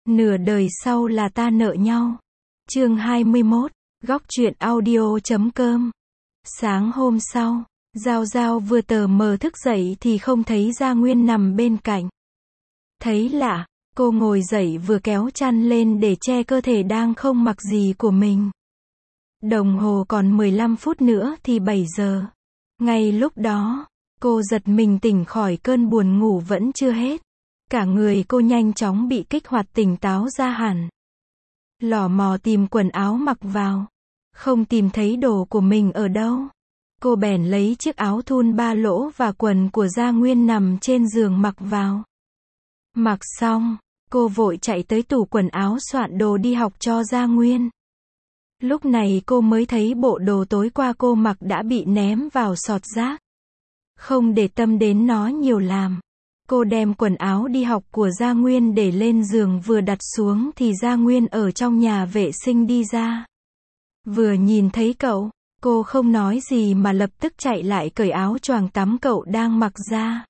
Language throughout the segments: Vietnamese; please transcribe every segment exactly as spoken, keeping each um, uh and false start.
Nửa đời sau là ta nợ nhau. Chương hai mươi mốt, góc truyện audio chấm com. Sáng hôm sau, Giao Giao vừa tờ mờ thức dậy thì không thấy Gia Nguyên nằm bên cạnh. Thấy lạ, cô ngồi dậy vừa kéo chăn lên để che cơ thể đang không mặc gì của mình. Đồng hồ còn mười lăm phút nữa thì bảy giờ. Ngay lúc đó, cô giật mình tỉnh khỏi cơn buồn ngủ vẫn chưa hết. Cả người cô nhanh chóng bị kích hoạt tỉnh táo ra hẳn. Lò mò tìm quần áo mặc vào. Không tìm thấy đồ của mình ở đâu. Cô bèn lấy chiếc áo thun ba lỗ và quần của Gia Nguyên nằm trên giường mặc vào. Mặc xong, cô vội chạy tới tủ quần áo soạn đồ đi học cho Gia Nguyên. Lúc này cô mới thấy bộ đồ tối qua cô mặc đã bị ném vào sọt rác. Không để tâm đến nó nhiều làm. Cô đem quần áo đi học của Gia Nguyên để lên giường vừa đặt xuống thì Gia Nguyên ở trong nhà vệ sinh đi ra. Vừa nhìn thấy cậu, cô không nói gì mà lập tức chạy lại cởi áo choàng tắm cậu đang mặc ra.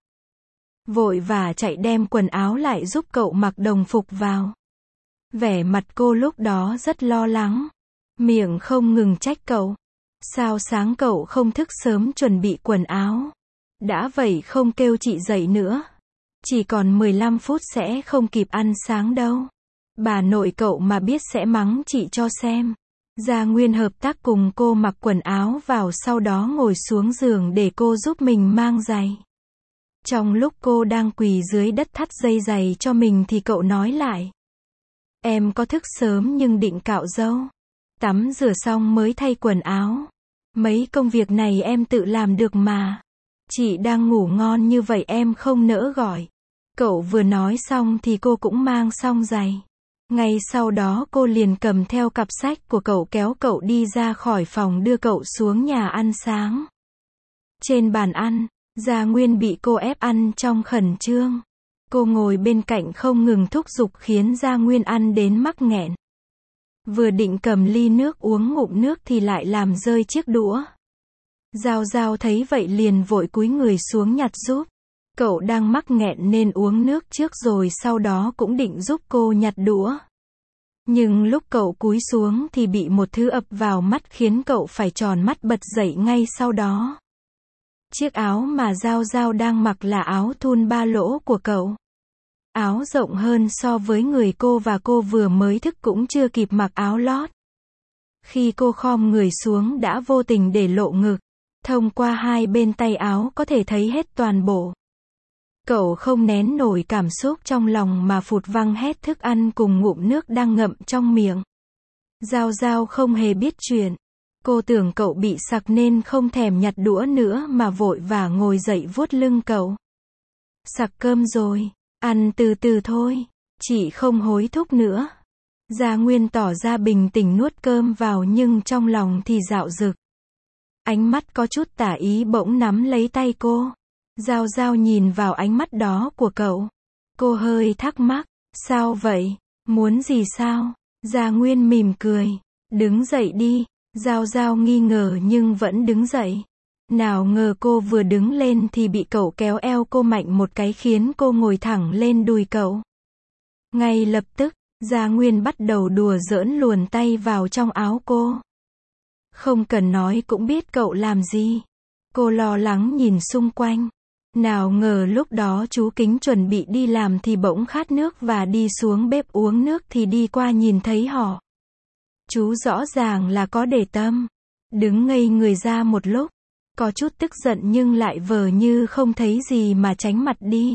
Vội vã chạy đem quần áo lại giúp cậu mặc đồng phục vào. Vẻ mặt cô lúc đó rất lo lắng. Miệng không ngừng trách cậu. Sao sáng cậu không thức sớm chuẩn bị quần áo? Đã vậy không kêu chị dậy nữa. Chỉ còn mười lăm phút sẽ không kịp ăn sáng đâu. Bà nội cậu mà biết sẽ mắng chị cho xem. Gia Nguyên hợp tác cùng cô mặc quần áo vào, sau đó ngồi xuống giường để cô giúp mình mang giày. Trong lúc cô đang quỳ dưới đất thắt dây giày cho mình thì cậu nói lại. Em có thức sớm nhưng định cạo râu. Tắm rửa xong mới thay quần áo. Mấy công việc này em tự làm được mà. Chị đang ngủ ngon như vậy em không nỡ gọi. Cậu vừa nói xong thì cô cũng mang xong giày. Ngay sau đó cô liền cầm theo cặp sách của cậu kéo cậu đi ra khỏi phòng đưa cậu xuống nhà ăn sáng. Trên bàn ăn, Gia Nguyên bị cô ép ăn trong khẩn trương. Cô ngồi bên cạnh không ngừng thúc giục khiến Gia Nguyên ăn đến mắc nghẹn. Vừa định cầm ly nước uống ngụm nước thì lại làm rơi chiếc đũa. Giao Giao thấy vậy liền vội cúi người xuống nhặt giúp. Cậu đang mắc nghẹn nên uống nước trước rồi sau đó cũng định giúp cô nhặt đũa. Nhưng lúc cậu cúi xuống thì bị một thứ ập vào mắt khiến cậu phải tròn mắt bật dậy ngay sau đó. Chiếc áo mà Giao Giao đang mặc là áo thun ba lỗ của cậu. Áo rộng hơn so với người cô và cô vừa mới thức cũng chưa kịp mặc áo lót. Khi cô khom người xuống đã vô tình để lộ ngực. Thông qua hai bên tay áo có thể thấy hết toàn bộ. Cậu không nén nổi cảm xúc trong lòng mà phụt văng hết thức ăn cùng ngụm nước đang ngậm trong miệng. Giao Giao không hề biết chuyện. Cô tưởng cậu bị sặc nên không thèm nhặt đũa nữa mà vội vã ngồi dậy vuốt lưng cậu. Sặc cơm rồi, ăn từ từ thôi, chị không hối thúc nữa. Gia Nguyên tỏ ra bình tĩnh nuốt cơm vào nhưng trong lòng thì dạo dực. Ánh mắt có chút tả ý bỗng nắm lấy tay cô. Giao Giao nhìn vào ánh mắt đó của cậu. Cô hơi thắc mắc, sao vậy, muốn gì sao? Gia Nguyên mỉm cười, đứng dậy đi. Giao Giao nghi ngờ nhưng vẫn đứng dậy. Nào ngờ cô vừa đứng lên thì bị cậu kéo eo cô mạnh một cái khiến cô ngồi thẳng lên đùi cậu. Ngay lập tức, Gia Nguyên bắt đầu đùa giỡn luồn tay vào trong áo cô. Không cần nói cũng biết cậu làm gì. Cô lo lắng nhìn xung quanh. Nào ngờ lúc đó chú Kính chuẩn bị đi làm thì bỗng khát nước và đi xuống bếp uống nước thì đi qua nhìn thấy họ. Chú rõ ràng là có để tâm. Đứng ngây người ra một lúc. Có chút tức giận nhưng lại vờ như không thấy gì mà tránh mặt đi.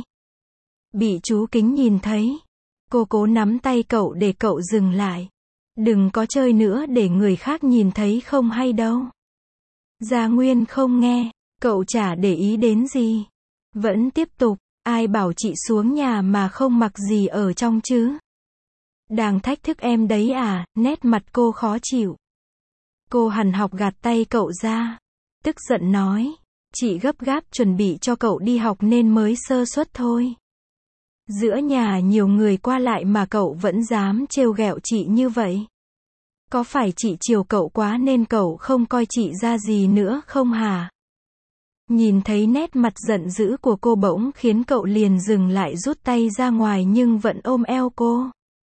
Bị chú Kính nhìn thấy. Cô cố nắm tay cậu để cậu dừng lại. Đừng có chơi nữa để người khác nhìn thấy không hay đâu. Gia Nguyên không nghe. Cậu chả để ý đến gì. Vẫn tiếp tục. Ai bảo chị xuống nhà mà không mặc gì ở trong chứ? Đang thách thức em đấy à? Nét mặt cô khó chịu. Cô hằn học gạt tay cậu ra. Tức giận nói. Chị gấp gáp chuẩn bị cho cậu đi học nên mới sơ suất thôi. Giữa nhà nhiều người qua lại mà cậu vẫn dám trêu ghẹo chị như vậy. Có phải chị chiều cậu quá nên cậu không coi chị ra gì nữa không hả? Nhìn thấy nét mặt giận dữ của cô bỗng khiến cậu liền dừng lại rút tay ra ngoài nhưng vẫn ôm eo cô.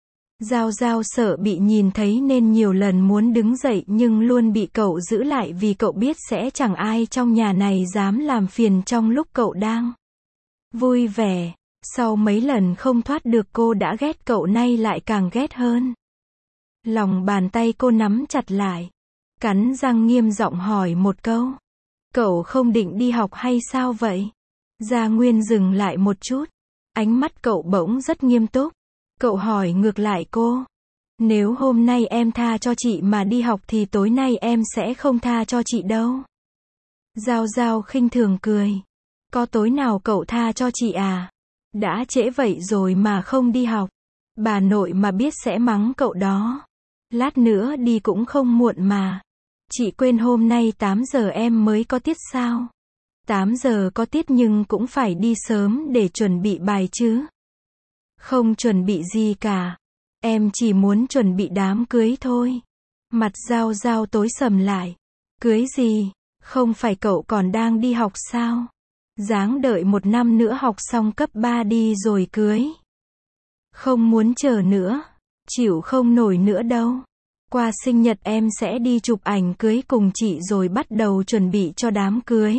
Giao Giao sợ bị nhìn thấy nên nhiều lần muốn đứng dậy nhưng luôn bị cậu giữ lại vì cậu biết sẽ chẳng ai trong nhà này dám làm phiền trong lúc cậu đang vui vẻ. Sau mấy lần không thoát được cô đã ghét cậu nay lại càng ghét hơn. Lòng bàn tay cô nắm chặt lại. Cắn răng nghiêm giọng hỏi một câu. Cậu không định đi học hay sao vậy? Gia Nguyên dừng lại một chút. Ánh mắt cậu bỗng rất nghiêm túc. Cậu hỏi ngược lại cô. Nếu hôm nay em tha cho chị mà đi học thì tối nay em sẽ không tha cho chị đâu. Giao Giao khinh thường cười. Có tối nào cậu tha cho chị à? Đã trễ vậy rồi mà không đi học. Bà nội mà biết sẽ mắng cậu đó. Lát nữa đi cũng không muộn mà. Chị quên hôm nay tám giờ em mới có tiết sao? tám giờ có tiết nhưng cũng phải đi sớm để chuẩn bị bài chứ. Không chuẩn bị gì cả. Em chỉ muốn chuẩn bị đám cưới thôi. Mặt Giao Giao tối sầm lại. Cưới gì? Không phải cậu còn đang đi học sao? Ráng đợi một năm nữa học xong cấp ba đi rồi cưới. Không muốn chờ nữa. Chịu không nổi nữa đâu. Qua sinh nhật em sẽ đi chụp ảnh cưới cùng chị rồi bắt đầu chuẩn bị cho đám cưới.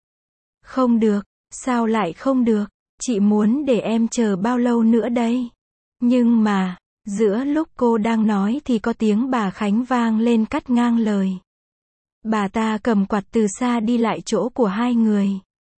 Không được. Sao lại không được? Chị muốn để em chờ bao lâu nữa đây? Nhưng mà, giữa lúc cô đang nói thì có tiếng bà Khánh vang lên cắt ngang lời. Bà ta cầm quạt từ xa đi lại chỗ của hai người.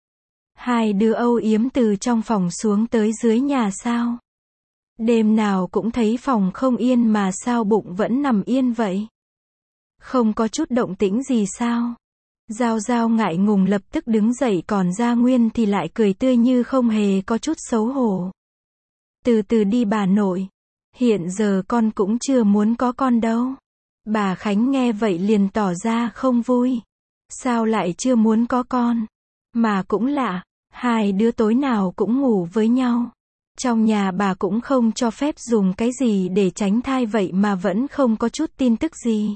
Hai đứa âu yếm từ trong phòng xuống tới dưới nhà sao? Đêm nào cũng thấy phòng không yên mà sao bụng vẫn nằm yên vậy? Không có chút động tĩnh gì sao? Giao Giao ngại ngùng lập tức đứng dậy còn Gia Nguyên thì lại cười tươi như không hề có chút xấu hổ. Từ từ đi bà nội. Hiện giờ con cũng chưa muốn có con đâu. Bà Khánh nghe vậy liền tỏ ra không vui. Sao lại chưa muốn có con? Mà cũng lạ, hai đứa tối nào cũng ngủ với nhau. Trong nhà bà cũng không cho phép dùng cái gì để tránh thai vậy mà vẫn không có chút tin tức gì.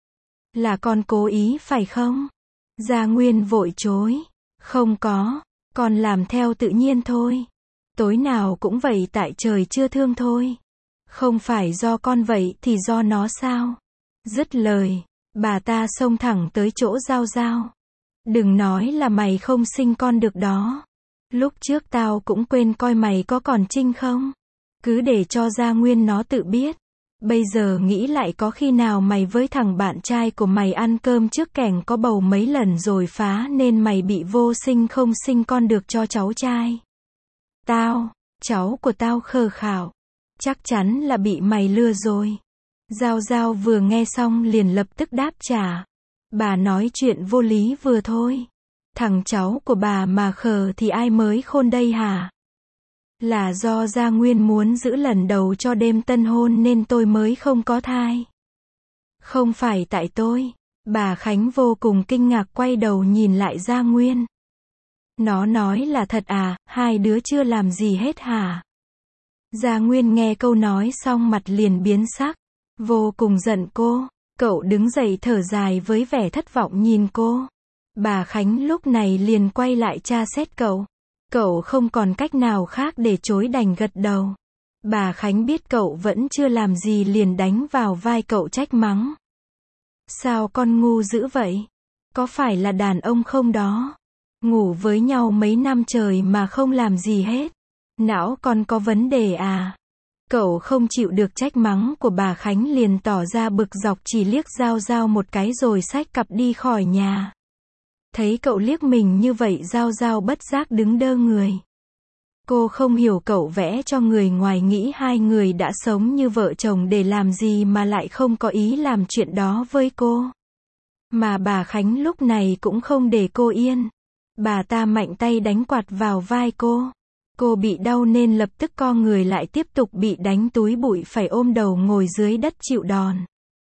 Là con cố ý phải không? Gia Nguyên vội chối. Không có, con làm theo tự nhiên thôi. Tối nào cũng vậy tại trời chưa thương thôi. Không phải do con vậy thì do nó sao? Dứt lời, bà ta xông thẳng tới chỗ Giao Giao. Đừng nói là mày không sinh con được đó. Lúc trước tao cũng quên coi mày có còn trinh không. Cứ để cho Gia Nguyên nó tự biết. Bây giờ nghĩ lại có khi nào mày với thằng bạn trai của mày ăn cơm trước kẻng có bầu mấy lần rồi phá nên mày bị vô sinh không sinh con được cho cháu trai. Tao, cháu của tao khờ khảo. Chắc chắn là bị mày lừa rồi. Giao Giao vừa nghe xong liền lập tức đáp trả. Bà nói chuyện vô lý vừa thôi. Thằng cháu của bà mà khờ thì ai mới khôn đây hả? Là do Gia Nguyên muốn giữ lần đầu cho đêm tân hôn nên tôi mới không có thai. Không phải tại tôi. Bà Khánh vô cùng kinh ngạc quay đầu nhìn lại Gia Nguyên. Nó nói là thật à, hai đứa chưa làm gì hết hả? Gia Nguyên nghe câu nói xong mặt liền biến sắc. Vô cùng giận cô. Cậu đứng dậy thở dài với vẻ thất vọng nhìn cô. Bà Khánh lúc này liền quay lại tra xét cậu. Cậu không còn cách nào khác để chối đành gật đầu. Bà Khánh biết cậu vẫn chưa làm gì liền đánh vào vai cậu trách mắng. Sao con ngu dữ vậy? Có phải là đàn ông không đó? Ngủ với nhau mấy năm trời mà không làm gì hết. Não con có vấn đề à? Cậu không chịu được trách mắng của bà Khánh liền tỏ ra bực dọc chỉ liếc Giao Giao một cái rồi xách cặp đi khỏi nhà. Thấy cậu liếc mình như vậy Giao Giao bất giác đứng đơ người. Cô không hiểu cậu vẽ cho người ngoài nghĩ hai người đã sống như vợ chồng để làm gì mà lại không có ý làm chuyện đó với cô. Mà bà Khánh lúc này cũng không để cô yên. Bà ta mạnh tay đánh quạt vào vai cô. Cô bị đau nên lập tức co người lại tiếp tục bị đánh túi bụi phải ôm đầu ngồi dưới đất chịu đòn.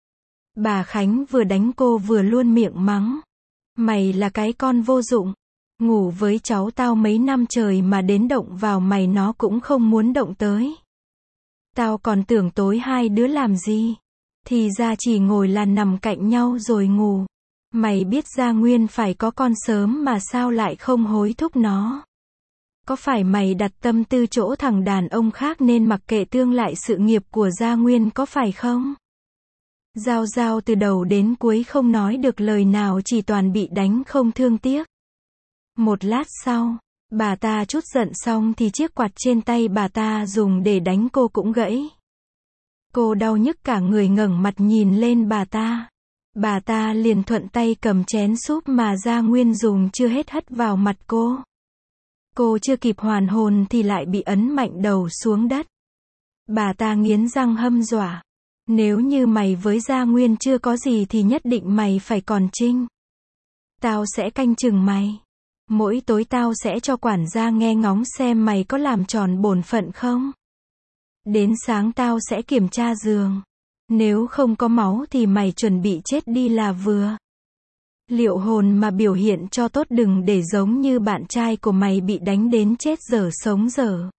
Bà Khánh vừa đánh cô vừa luôn miệng mắng. Mày là cái con vô dụng. Ngủ với cháu tao mấy năm trời mà đến động vào mày nó cũng không muốn động tới. Tao còn tưởng tối hai đứa làm gì. Thì ra chỉ ngồi là nằm cạnh nhau rồi ngủ. Mày biết Gia Nguyên phải có con sớm mà sao lại không hối thúc nó. Có phải mày đặt tâm tư chỗ thằng đàn ông khác nên mặc kệ tương lai sự nghiệp của Gia Nguyên có phải không? Giao Giao từ đầu đến cuối không nói được lời nào, chỉ toàn bị đánh không thương tiếc. Một lát sau, bà ta trút giận xong thì chiếc quạt trên tay bà ta dùng để đánh cô cũng gãy. Cô đau nhức cả người ngẩng mặt nhìn lên bà ta. Bà ta liền thuận tay cầm chén súp mà Gia Nguyên dùng chưa hết hất vào mặt cô. Cô chưa kịp hoàn hồn thì lại bị ấn mạnh đầu xuống đất. Bà ta nghiến răng hăm dọa. Nếu như mày với Gia Nguyên chưa có gì thì nhất định mày phải còn trinh. Tao sẽ canh chừng mày. Mỗi tối tao sẽ cho quản gia nghe ngóng xem mày có làm tròn bổn phận không. Đến sáng tao sẽ kiểm tra giường. Nếu không có máu thì mày chuẩn bị chết đi là vừa. Liệu hồn mà biểu hiện cho tốt, đừng để giống như bạn trai của mày bị đánh đến chết dở sống dở.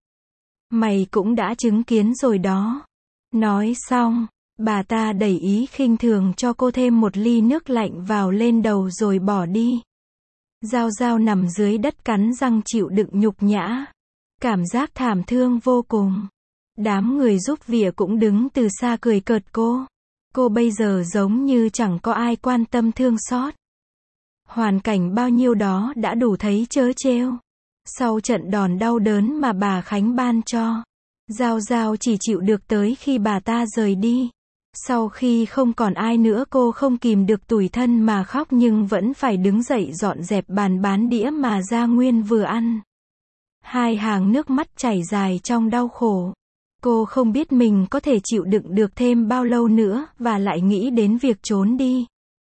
Mày cũng đã chứng kiến rồi đó. Nói xong, bà ta đẩy ý khinh thường cho cô thêm một ly nước lạnh vào lên đầu rồi bỏ đi. Giao Giao nằm dưới đất cắn răng chịu đựng nhục nhã. Cảm giác thảm thương vô cùng. Đám người giúp việc cũng đứng từ xa cười cợt cô. Cô bây giờ giống như chẳng có ai quan tâm thương xót. Hoàn cảnh bao nhiêu đó đã đủ thấy trớ trêu. Sau trận đòn đau đớn mà bà Khánh ban cho, Giao Giao chỉ chịu được tới khi bà ta rời đi. Sau khi không còn ai nữa, cô không kìm được tủi thân mà khóc, nhưng vẫn phải đứng dậy dọn dẹp bàn bán đĩa mà Gia Nguyên vừa ăn. Hai hàng nước mắt chảy dài trong đau khổ. Cô không biết mình có thể chịu đựng được thêm bao lâu nữa, và lại nghĩ đến việc trốn đi.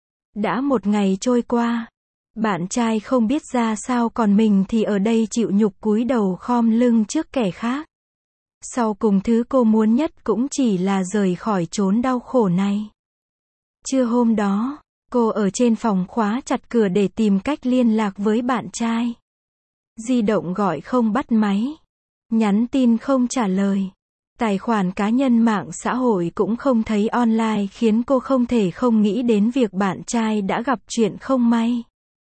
Đã một ngày trôi qua, bạn trai không biết ra sao, còn mình thì ở đây chịu nhục cúi đầu khom lưng trước kẻ khác. Sau cùng thứ cô muốn nhất cũng chỉ là rời khỏi chốn đau khổ này. Trưa hôm đó, cô ở trên phòng khóa chặt cửa để tìm cách liên lạc với bạn trai. Di động gọi không bắt máy. Nhắn tin không trả lời. Tài khoản cá nhân mạng xã hội cũng không thấy online, khiến cô không thể không nghĩ đến việc bạn trai đã gặp chuyện không may.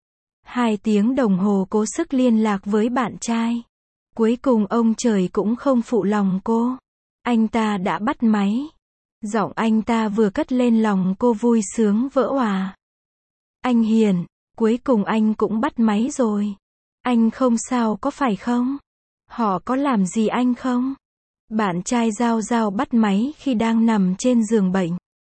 Hai tiếng đồng hồ cố sức liên lạc với bạn trai. Cuối cùng ông trời cũng không phụ lòng cô. Anh ta đã bắt máy. Giọng anh ta vừa cất lên lòng cô vui sướng vỡ òa. Anh Hiền, cuối cùng anh cũng bắt máy rồi. Anh không sao có phải không? Họ có làm gì anh không? Bạn trai Giao Giao bắt máy khi đang nằm trên giường bệnh.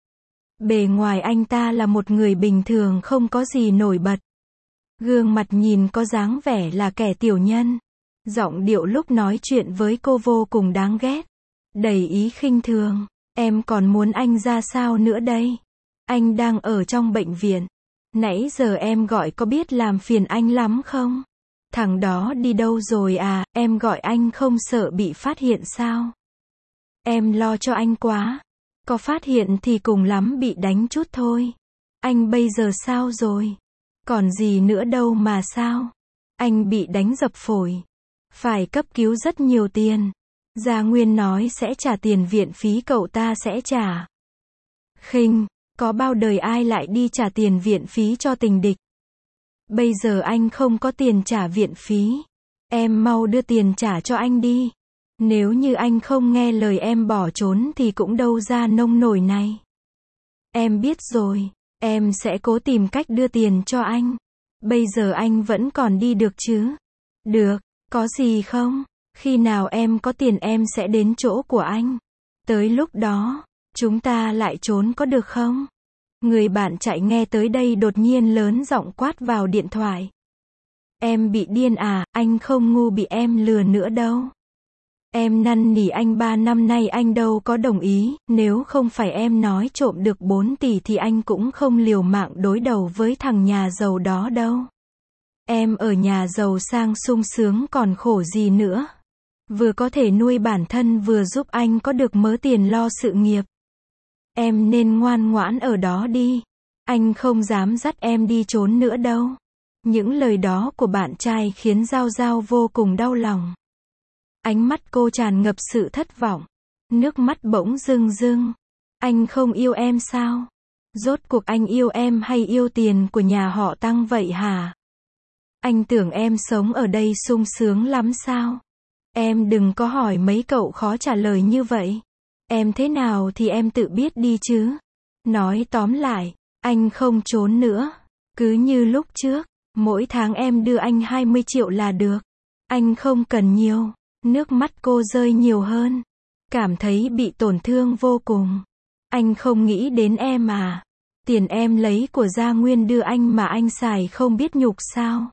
Bề ngoài anh ta là một người bình thường không có gì nổi bật. Gương mặt nhìn có dáng vẻ là kẻ tiểu nhân. Giọng điệu lúc nói chuyện với cô vô cùng đáng ghét. Đầy ý khinh thường. Em còn muốn anh ra sao nữa đây? Anh đang ở trong bệnh viện. Nãy giờ em gọi có biết làm phiền anh lắm không? Thằng đó đi đâu rồi à? Em gọi anh không sợ bị phát hiện sao? Em lo cho anh quá. Có phát hiện thì cùng lắm bị đánh chút thôi. Anh bây giờ sao rồi? Còn gì nữa đâu mà sao? Anh bị đánh dập phổi. Phải cấp cứu rất nhiều tiền. Gia Nguyên nói sẽ trả tiền viện phí, cậu ta sẽ trả. Khinh, có bao đời ai lại đi trả tiền viện phí cho tình địch. Bây giờ anh không có tiền trả viện phí. Em mau đưa tiền trả cho anh đi. Nếu như anh không nghe lời em bỏ trốn thì cũng đâu ra nông nổi này. Em biết rồi, em sẽ cố tìm cách đưa tiền cho anh. Bây giờ anh vẫn còn đi được chứ? Được, có gì không? Khi nào em có tiền em sẽ đến chỗ của anh. Tới lúc đó, chúng ta lại trốn có được không? Người bạn chạy nghe tới đây đột nhiên lớn giọng quát vào điện thoại. Em bị điên à? Anh không ngu bị em lừa nữa đâu. Em năn nỉ anh ba năm nay anh đâu có đồng ý. Nếu không phải em nói trộm được bốn tỷ thì anh cũng không liều mạng đối đầu với thằng nhà giàu đó đâu. Em ở nhà giàu sang sung sướng còn khổ gì nữa. Vừa có thể nuôi bản thân vừa giúp anh có được mớ tiền lo sự nghiệp. Em nên ngoan ngoãn ở đó đi. Anh không dám dắt em đi trốn nữa đâu. Những lời đó của bạn trai khiến Giao Giao vô cùng đau lòng. Ánh mắt cô tràn ngập sự thất vọng. Nước mắt bỗng rưng rưng. Anh không yêu em sao? Rốt cuộc anh yêu em hay yêu tiền của nhà họ Tăng vậy hả? Anh tưởng em sống ở đây sung sướng lắm sao? Em đừng có hỏi mấy cậu khó trả lời như vậy. Em thế nào thì em tự biết đi chứ. Nói tóm lại, anh không trốn nữa. Cứ như lúc trước, mỗi tháng em đưa anh hai mươi triệu là được. Anh không cần nhiều. Nước mắt cô rơi nhiều hơn. Cảm thấy bị tổn thương vô cùng. Anh không nghĩ đến em à? Tiền em lấy của Gia Nguyên đưa anh mà anh xài không biết nhục sao?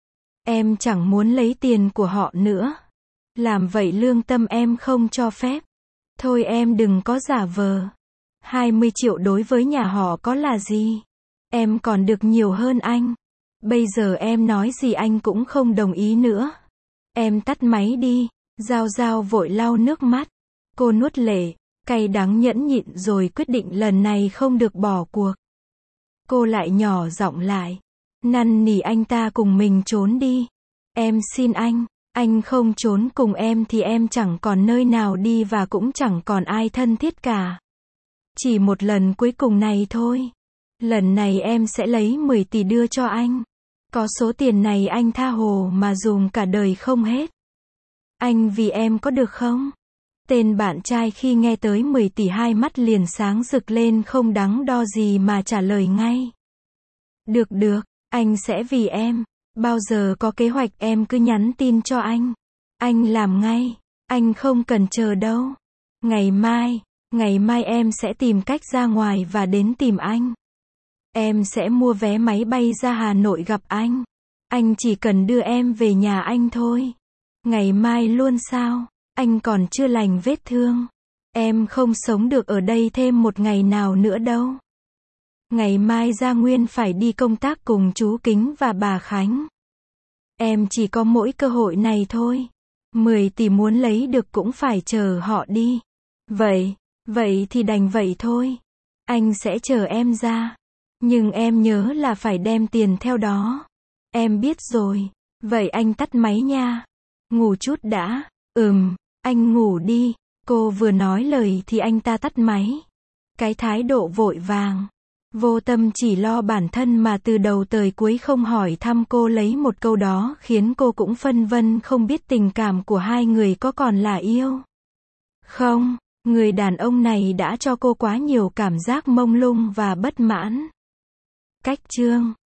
Em chẳng muốn lấy tiền của họ nữa. Làm vậy lương tâm em không cho phép. Thôi em đừng có giả vờ. hai mươi triệu đối với nhà họ có là gì? Em còn được nhiều hơn anh. Bây giờ em nói gì anh cũng không đồng ý nữa. Em tắt máy đi. Giao Giao vội lau nước mắt. Cô nuốt lệ, cay đắng nhẫn nhịn rồi quyết định lần này không được bỏ cuộc. Cô lại nhỏ giọng lại. Năn nỉ anh ta cùng mình trốn đi. Em xin anh, anh không trốn cùng em thì em chẳng còn nơi nào đi và cũng chẳng còn ai thân thiết cả. Chỉ một lần cuối cùng này thôi. Lần này em sẽ lấy mười tỷ đưa cho anh. Có số tiền này anh tha hồ mà dùng cả đời không hết. Anh vì em có được không? Tên bạn trai khi nghe tới mười tỷ hai mắt liền sáng rực lên không đắn đo gì mà trả lời ngay. Được được, anh sẽ vì em. Bao giờ có kế hoạch em cứ nhắn tin cho anh. Anh làm ngay. Anh không cần chờ đâu. Ngày mai, ngày mai em sẽ tìm cách ra ngoài và đến tìm anh. Em sẽ mua vé máy bay ra Hà Nội gặp anh. Anh chỉ cần đưa em về nhà anh thôi. Ngày mai luôn sao? Anh còn chưa lành vết thương. Em không sống được ở đây thêm một ngày nào nữa đâu. Ngày mai Gia Nguyên phải đi công tác cùng chú Kính và bà Khánh. Em chỉ có mỗi cơ hội này thôi. mười tỷ muốn lấy được cũng phải chờ họ đi. Vậy, vậy thì đành vậy thôi. Anh sẽ chờ em ra. Nhưng em nhớ là phải đem tiền theo đó. Em biết rồi. Vậy anh tắt máy nha. Ngủ chút đã. Ừm, anh ngủ đi. Cô vừa nói lời thì anh ta tắt máy. Cái thái độ vội vàng. Vô tâm chỉ lo bản thân mà từ đầu tới cuối không hỏi thăm cô lấy một câu đó khiến cô cũng phân vân không biết tình cảm của hai người có còn là yêu. Không, người đàn ông này đã cho cô quá nhiều cảm giác mông lung và bất mãn. Cách chương